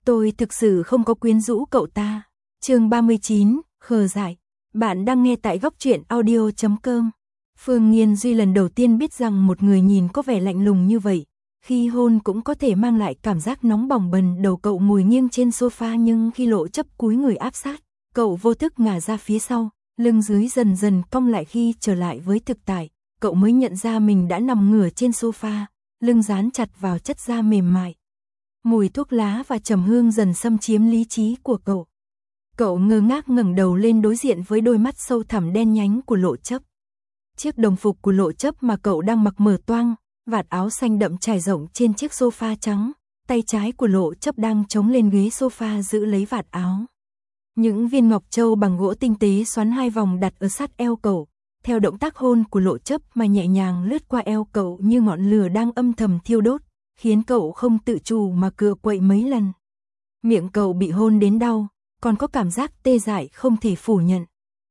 Tôi thực sự không có quyến rũ cậu ta. Chương 39, khờ dại. Bạn đang nghe tại góc truyện audio.com. Phương Nghiên Duy lần đầu tiên biết rằng một người nhìn có vẻ lạnh lùng như vậy, khi hôn cũng có thể mang lại cảm giác nóng bỏng bần. Đầu cậu ngồi nghiêng trên sofa, nhưng khi Lộ Chấp cúi người áp sát, cậu vô thức ngả ra phía sau, lưng dưới dần dần cong lại. Khi trở lại với thực tại, cậu mới nhận ra mình đã nằm ngửa trên sofa, lưng dán chặt vào chất da mềm mại. Mùi thuốc lá và trầm hương dần xâm chiếm lý trí của cậu. Cậu ngơ ngác ngẩng đầu lên đối diện với đôi mắt sâu thẳm đen nhánh của Lộ Chấp. Chiếc đồng phục của Lộ Chấp mà cậu đang mặc mở toang, vạt áo xanh đậm trải rộng trên chiếc sofa trắng, tay trái của Lộ Chấp đang chống lên ghế sofa giữ lấy vạt áo. Những viên ngọc châu bằng gỗ tinh tế xoắn hai vòng đặt ở sát eo cậu, theo động tác hôn của Lộ Chấp mà nhẹ nhàng lướt qua eo cậu như ngọn lửa đang âm thầm thiêu đốt, khiến cậu không tự chủ mà cựa quậy mấy lần. Miệng cậu bị hôn đến đau, còn có cảm giác tê dại không thể phủ nhận.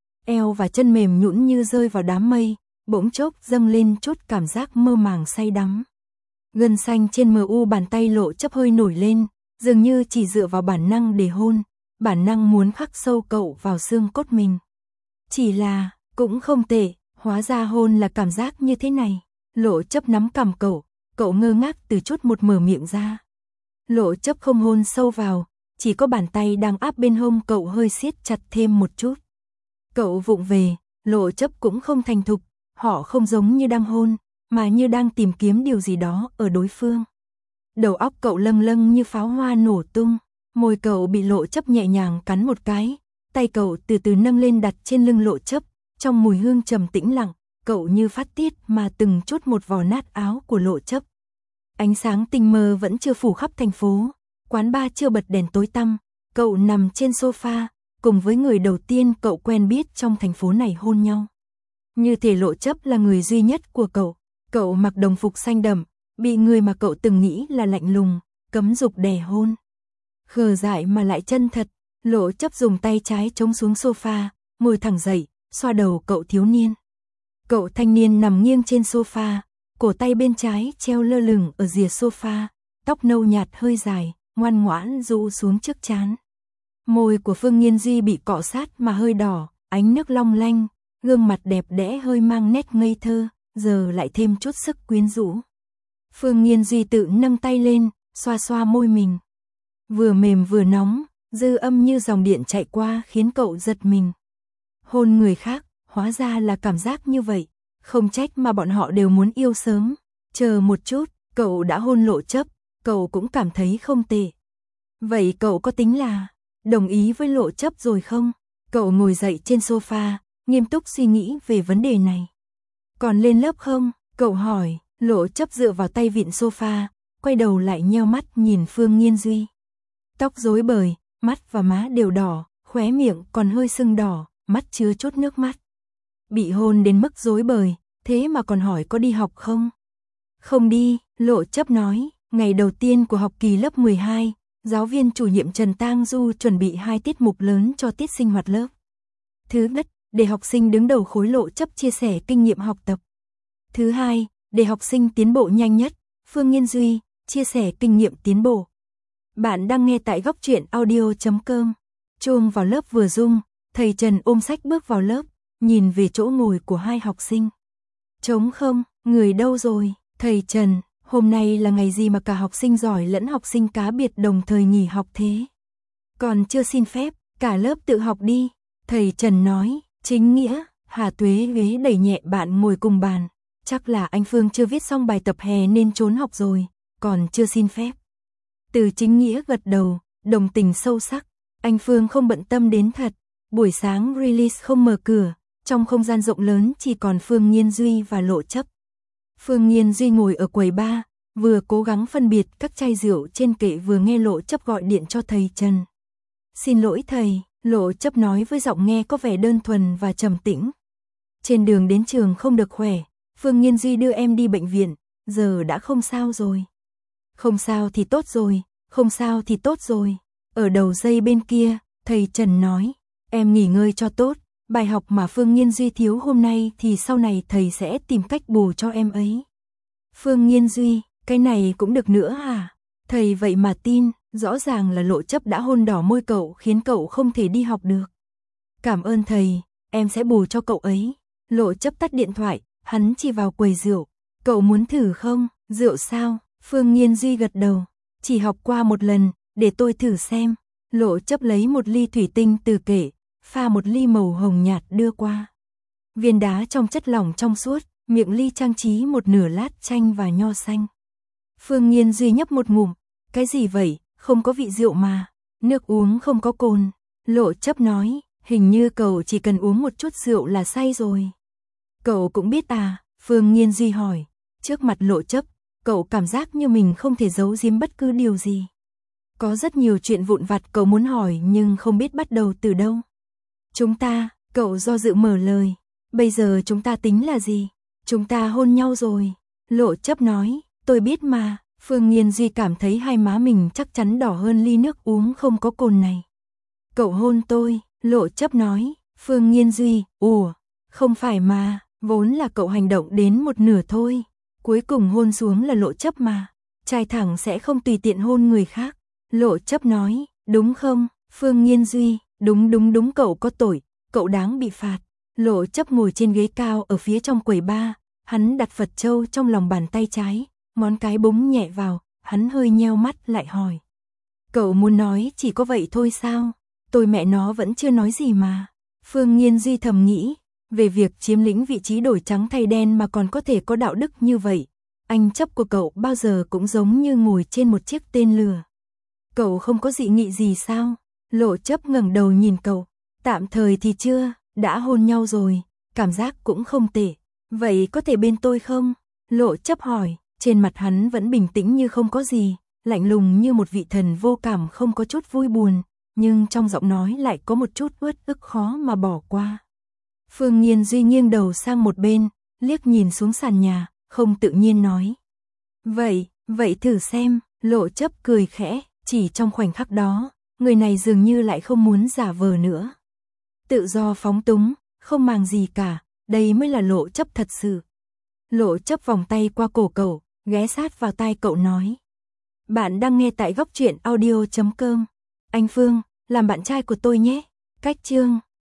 Eo và chân mềm nhũn như rơi vào đám mây, bỗng chốc dâng lên chút cảm giác mơ màng say đắm. Gân xanh trên mu bàn tay Lộ Chấp hơi nổi lên, dường như chỉ dựa vào bản năng để hôn, bản năng muốn khắc sâu cậu vào xương cốt mình. Chỉ là, cũng không tệ, hóa ra hôn là cảm giác như thế này. Lộ Chấp nắm cằm cậu ngơ ngác từ chút một mở miệng ra. Lộ Chấp không hôn sâu vào, chỉ có bàn tay đang áp bên hông cậu hơi siết chặt thêm một chút. Cậu vụng về, Lộ Chấp cũng không thành thục, họ không giống như đang hôn, mà như đang tìm kiếm điều gì đó ở đối phương. Đầu óc cậu lâng lâng như pháo hoa nổ tung, môi cậu bị Lộ Chấp nhẹ nhàng cắn một cái, tay cậu từ từ nâng lên đặt trên lưng Lộ Chấp, trong mùi hương trầm tĩnh lặng, cậu như phát tiết mà từng chút một vò nát áo của Lộ Chấp. Ánh sáng tinh mơ vẫn chưa phủ khắp thành phố, quán bar chưa bật đèn tối tăm, cậu nằm trên sofa, cùng với người đầu tiên cậu quen biết trong thành phố này hôn nhau. Như thể Lộ Chấp là người duy nhất của cậu mặc đồng phục xanh đậm, bị người mà cậu từng nghĩ là lạnh lùng, cấm dục đè hôn. Khờ dại mà lại chân thật, Lộ Chấp dùng tay trái chống xuống sofa, ngồi thẳng dậy, xoa đầu cậu thiếu niên. Cậu thanh niên nằm nghiêng trên sofa, cổ tay bên trái treo lơ lửng ở rìa sofa, tóc nâu nhạt hơi dài, ngoan ngoãn rũ xuống trước trán. Môi của Phương Nghiên Duy bị cọ sát mà hơi đỏ, ánh nước long lanh, gương mặt đẹp đẽ hơi mang nét ngây thơ, giờ lại thêm chút sức quyến rũ. Phương Nghiên Duy tự nâng tay lên, xoa xoa môi mình. Vừa mềm vừa nóng, dư âm như dòng điện chạy qua khiến cậu giật mình. Hôn người khác, hóa ra là cảm giác như vậy, không trách mà bọn họ đều muốn yêu sớm. Chờ một chút, cậu đã hôn Lộ Chấp, cậu cũng cảm thấy không tệ. Vậy cậu có tính là đồng ý với Lộ Chấp rồi không? Cậu ngồi dậy trên sofa, nghiêm túc suy nghĩ về vấn đề này. Còn lên lớp không? Cậu hỏi. Lộ Chấp dựa vào tay vịn sofa, quay đầu lại nheo mắt nhìn Phương Nghiên Duy. Tóc rối bời, mắt và má đều đỏ, khóe miệng còn hơi sưng đỏ, mắt chứa chút nước mắt. Bị hôn đến mức rối bời, thế mà còn hỏi có đi học không? Không đi, Lộ Chấp nói. Ngày đầu tiên của học kỳ lớp 12, giáo viên chủ nhiệm Trần Tang Du chuẩn bị 2 tiết mục lớn cho tiết sinh hoạt lớp. Thứ nhất, để học sinh đứng đầu khối Lộ Chấp chia sẻ kinh nghiệm học tập. Thứ hai, để học sinh tiến bộ nhanh nhất, Phương Nghiên Duy chia sẻ kinh nghiệm tiến bộ. Bạn đang nghe tại góc truyện audio.com. Chuông vào lớp vừa rung, thầy Trần ôm sách bước vào lớp, nhìn về chỗ ngồi của hai học sinh. Trống không, người đâu rồi? Thầy Trần, hôm nay là ngày gì mà cả học sinh giỏi lẫn học sinh cá biệt đồng thời nghỉ học thế? Còn chưa xin phép, cả lớp tự học đi. Thầy Trần nói. Chính nghĩa, Hà Tuế ghế đẩy nhẹ bạn ngồi cùng bàn. Chắc là anh Phương chưa viết xong bài tập hè nên trốn học rồi, còn chưa xin phép. Từ Chính Nghĩa gật đầu, đồng tình sâu sắc. Anh Phương không bận tâm đến thật. Buổi sáng release không mở cửa, trong không gian rộng lớn chỉ còn Phương Nghiên Duy và Lộ Chấp. Phương Nghiên Duy ngồi ở quầy bar, vừa cố gắng phân biệt các chai rượu trên kệ vừa nghe Lộ Chấp gọi điện cho thầy Trần. Xin lỗi thầy, Lộ Chấp nói với giọng nghe có vẻ đơn thuần và trầm tĩnh. Trên đường đến trường không được khỏe, Phương Nghiên Duy đưa em đi bệnh viện, giờ đã không sao rồi. Không sao thì tốt rồi, không sao thì tốt rồi. Ở đầu dây bên kia, thầy Trần nói, em nghỉ ngơi cho tốt, bài học mà Phương Nghiên Duy thiếu hôm nay thì sau này thầy sẽ tìm cách bù cho em ấy. Phương Nghiên Duy, cái này cũng được nữa à? Thầy vậy mà tin, rõ ràng là Lộ Chấp đã hôn đỏ môi cậu khiến cậu không thể đi học được. Cảm ơn thầy, em sẽ bù cho cậu ấy. Lộ Chấp tắt điện thoại, hắn chỉ vào quầy rượu. Cậu muốn thử không? Rượu sao? Phương Nhiên Duy gật đầu. Chỉ học qua một lần, để tôi thử xem. Lộ Chấp lấy một ly thủy tinh từ kệ, pha một ly màu hồng nhạt đưa qua. Viên đá trong chất lỏng trong suốt, miệng ly trang trí một nửa lát chanh và nho xanh. Phương Nhiên Duy nhấp một ngụm. Cái gì vậy? Không có vị rượu mà. Nước uống không có cồn. Lộ Chấp nói, hình như cậu chỉ cần uống một chút rượu là say rồi. Cậu cũng biết à? Phương Nhiên Duy hỏi. Trước mặt Lộ Chấp, cậu cảm giác như mình không thể giấu giếm bất cứ điều gì. Có rất nhiều chuyện vụn vặt cậu muốn hỏi nhưng không biết bắt đầu từ đâu. Chúng ta, cậu do dự mở lời. Bây giờ chúng ta tính là gì? Chúng ta hôn nhau rồi. Lộ Chấp nói, tôi biết mà. Phương Nhiên Duy cảm thấy hai má mình chắc chắn đỏ hơn ly nước uống không có cồn này. Cậu hôn tôi, Lộ Chấp nói. Phương Nhiên Duy, không phải mà, vốn là cậu hành động đến một nửa thôi. Cuối cùng hôn xuống là Lộ Chấp mà. Trai thẳng sẽ không tùy tiện hôn người khác. Lộ Chấp nói, đúng không? Phương Nhiên Duy, đúng cậu có tội, cậu đáng bị phạt. Lộ Chấp ngồi trên ghế cao ở phía trong quầy bar, hắn đặt Phật châu trong lòng bàn tay trái, ngón cái búng nhẹ vào, hắn hơi nheo mắt lại hỏi. Cậu muốn nói chỉ có vậy thôi sao? Tôi mẹ nó vẫn chưa nói gì mà. Phương Nhiên Duy thầm nghĩ, về việc chiếm lĩnh vị trí đổi trắng thay đen mà còn có thể có đạo đức như vậy. Anh Chấp của cậu bao giờ cũng giống như ngồi trên một chiếc tên lửa. Cậu không có dị nghị gì sao? Lộ Chấp ngẩng đầu nhìn cậu. Tạm thời thì chưa, đã hôn nhau rồi, cảm giác cũng không tệ. Vậy có thể bên tôi không? Lộ Chấp hỏi, trên mặt hắn vẫn bình tĩnh như không có gì, lạnh lùng như một vị thần vô cảm không có chút vui buồn, nhưng trong giọng nói lại có một chút uất ức khó mà bỏ qua. Phương Nhiên Duy nghiêng đầu sang một bên, liếc nhìn xuống sàn nhà, không tự nhiên nói. Vậy thử xem, Lộ Chấp cười khẽ, chỉ trong khoảnh khắc đó, người này dường như lại không muốn giả vờ nữa. Tự do phóng túng, không màng gì cả, đây mới là Lộ Chấp thật sự. Lộ Chấp vòng tay qua cổ cậu, ghé sát vào tai cậu nói. Bạn đang nghe tại góc truyện audio.com. Anh Phương, làm bạn trai của tôi nhé. Cách chương